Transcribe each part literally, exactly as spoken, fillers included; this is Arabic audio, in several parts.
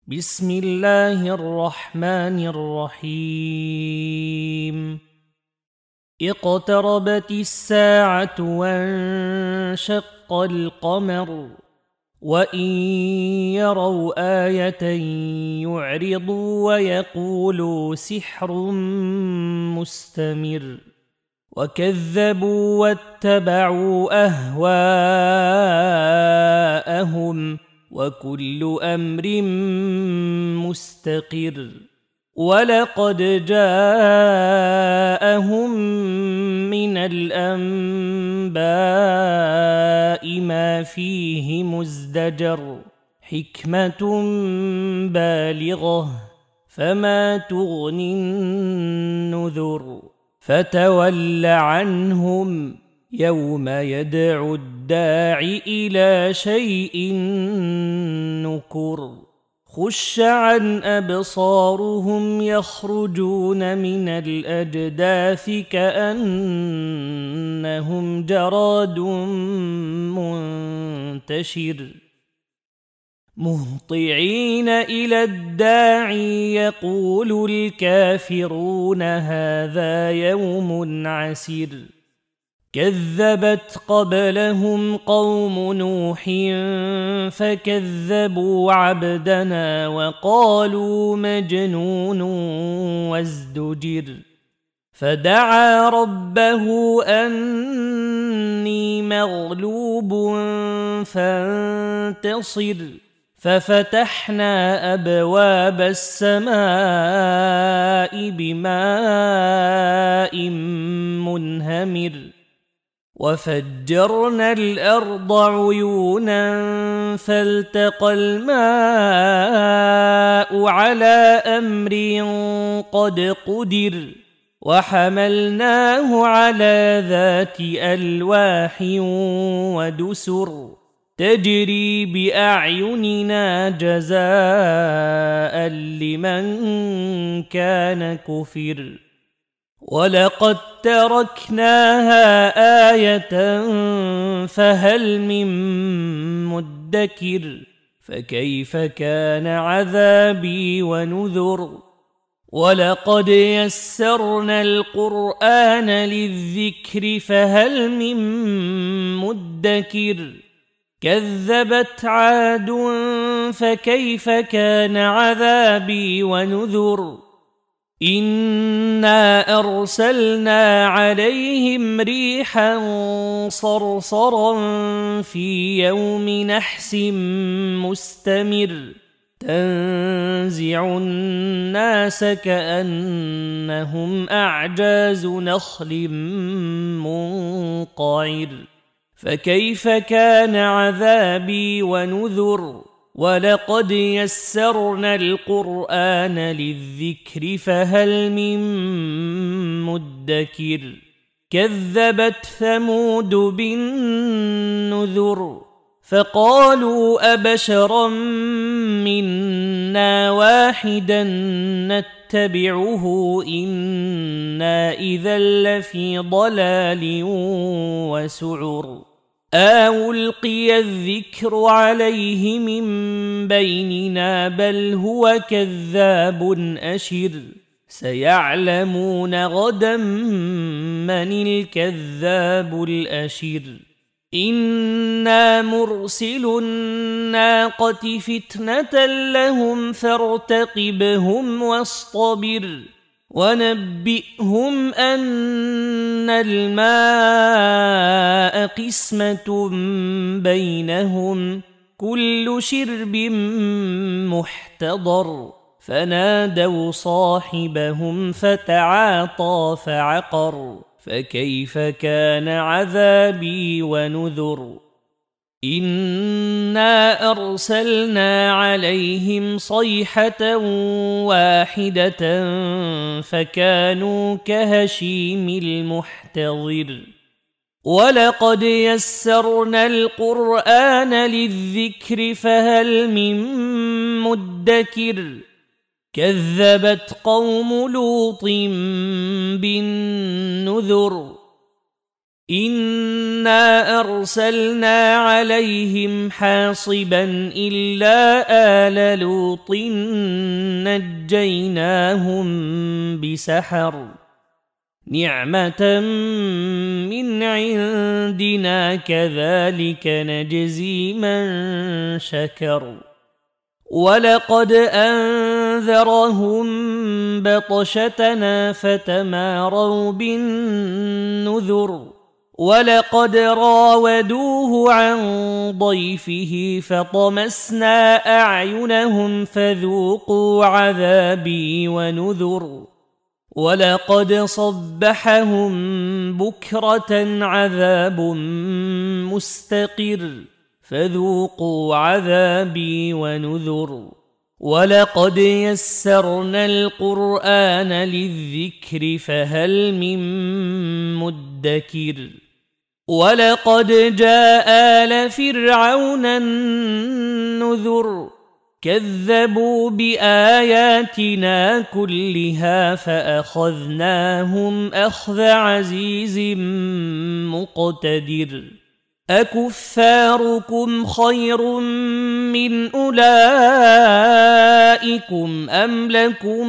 بسم الله الرحمن الرحيم. اقتربت الساعة وانشق القمر وإن يروا آية يعرضوا ويقولوا سحر مستمر وكذبوا واتبعوا أهواءهم وكل أمر مستقر ولقد جاءهم من الأنباء ما فيه مزدجر حكمة بالغة فما تغني النذر فتول عنهم يوم يدعو الداع إلى شيء نكر خش عن أبصارهم يخرجون من الأجداث كأنهم جراد منتشر مهطعين إلى الداعي يقول الكافرون هذا يوم عسر كذبت قبلهم قوم نوح فكذبوا عبدنا وقالوا مجنون وازدجر فدعا ربه أني مغلوب فانتصر ففتحنا أبواب السماء بماء منهمر وفجرنا الأرض عيونا فالتقى الماء على أمر قد قدر وحملناه على ذات ألواح ودسر تجري بأعيننا جزاء لمن كان كفر ولقد تركناها آية فهل من مدكر فكيف كان عذابي ونذر ولقد يسرنا القرآن للذكر فهل من مدكر كذبت عاد فكيف كان عذابي ونذر إنا أرسلنا عليهم ريحا صرصرا في يوم نحس مستمر تنزع الناس كأنهم أعجاز نخل منقعر فكيف كان عذابي ونذر ولقد يسرنا القرآن للذكر فهل من مدكر كذبت ثمود بالنذر فقالوا أبشرا منا واحدا نتبعه إنا إذا لفي ضلال وسعر أو ألقي الذكر عليه من بيننا بل هو كذاب أشر سيعلمون غدا من الكذاب الأشر إنا مرسل الناقة فتنة لهم فارتقبهم واصطبر ونبئهم أن الماء قسمة بينهم كل شرب محتضر فنادوا صاحبهم فتعاطى فعقر فكيف كان عذابي ونذر إنا أرسلنا عليهم صيحة واحدة فكانوا كهشيم المحتضر ولقد يسرنا القرآن للذكر فهل من مدكر كذبت قوم لوط بالنذر إنا أرسلنا عليهم حاصبا إلا آل لوط نجيناهم بسحر نعمة من عندنا كذلك نجزي من شكر ولقد أنذرهم بطشتنا فتماروا بالنذر ولقد راودوه عن ضيفه فطمسنا أعينهم فذوقوا عذابي ونذر ولقد صبحهم بكرة عذاب مستقر فذوقوا عذابي ونذر ولقد يسرنا القرآن للذكر فهل من مدكر ولقد جاء آل فرعون النذر كذبوا بآياتنا كلها فأخذناهم أخذ عزيز مقتدر أكفاركم خير من أولئكم أم لكم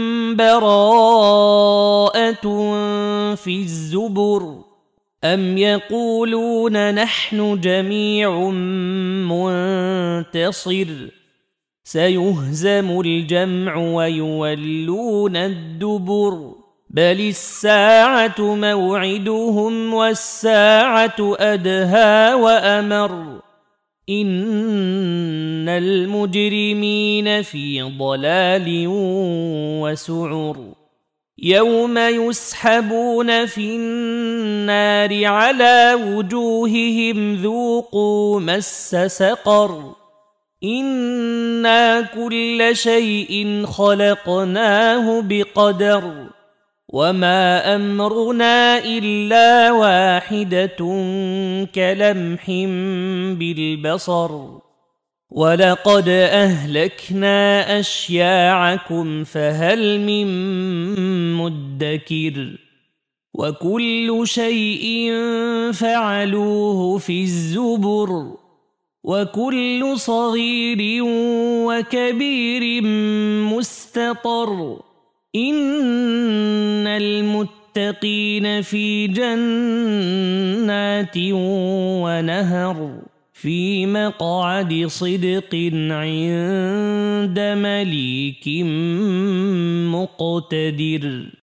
براءة في الزبر أم يقولون نحن جميع منتصر سيهزم الجمع ويولون الدبر بل الساعة موعدهم والساعة أدهى وأمر إن المجرمين في ضلال وسعر يوم يسحبون في النار على وجوههم ذوقوا مس سقر إنا كل شيء خلقناه بقدر وما أمرنا إلا واحدة كلمح بالبصر ولقد أهلكنا أشياعكم فهل من مدكر وكل شيء فعلوه في الزبر وكل صغير وكبير مستطر إن المتقين في جنات ونهر في مقعد صدق عند مليك مقتدر.